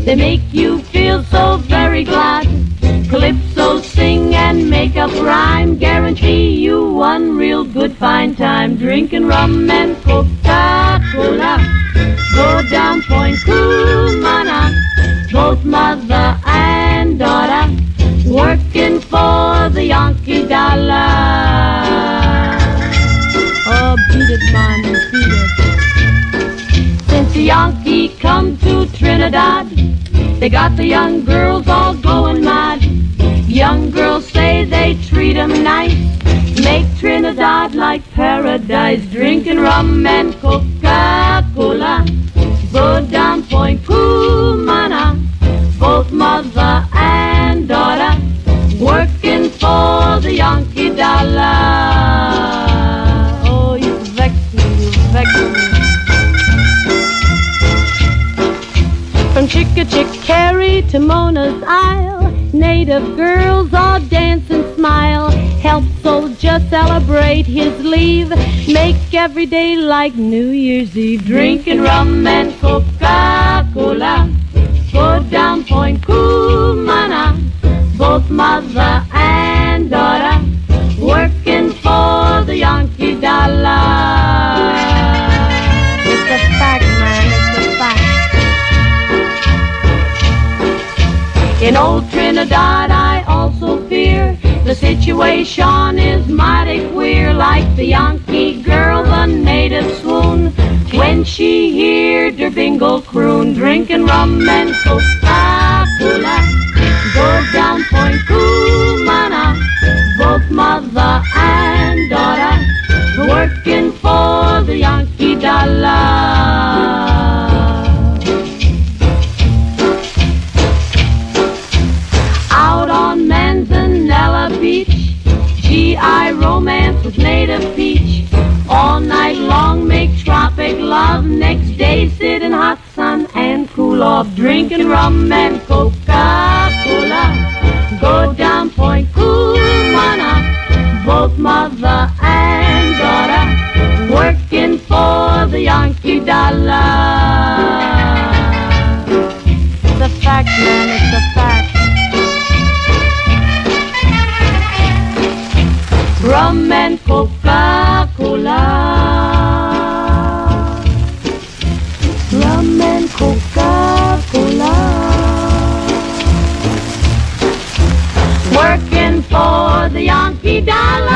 They make you feel so very glad. Calypso sing and make up rhyme, guarantee you one real good fine time. Drinking rum and Coca-Cola, go down Point Cumana, both mother and daughter, working for the Yankee dollar. Oh, beat it, man, beat it. Since the Yankee come to Trinidad, they got the young girls all going mad. Young girls say they treat 'em nice, make Trinidad like paradise. Drinking rum and Coca-Cola, go down Point Cumana, both mother and daughter, working for the Yankee dollar. Oh, you vex me, you vex me. From Chickachickarry to Mona's Isle, native girls all dance and smile. Help soldier celebrate his leave, make every day like New Year's Eve. Drinking rum and Coca-Cola, go down Point Cumana, both mother and daughter, working for the Yankee dollar. It's a fact, man, it's a fact. In old Trinidad I also fear the situation is mighty queer. Like the Yankee girl, the native swoon when she heard her bingle croon. Drinking rum and Coca-Cola, go down Point Cumana, both mother and daughter, working for the Yankee dollar. Manzanella Beach, GI romance with native peach. All night long make tropic love, next day sit in hot sun and cool off. Drinking rum and Coca-Cola, go down Point Cumana, both mother and daughter, working for the Yankee dollar. It's a fact, man, it's a fact. Rum and Coca-Cola, rum and Coca-Cola, working for the Yankee dollar.